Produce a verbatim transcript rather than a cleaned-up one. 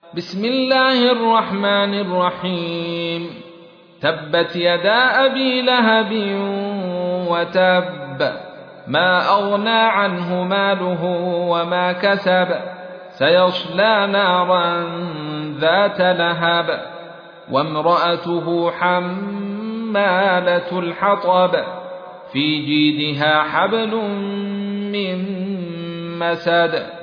بسم الله الرحمن الرحيم. تبت يدا أبي لهب وتب، ما أغنى عنه ماله وما كسب، سيصلى نارا ذات لهب، وامرأته حمالة الحطب، في جيدها حبل من مسد.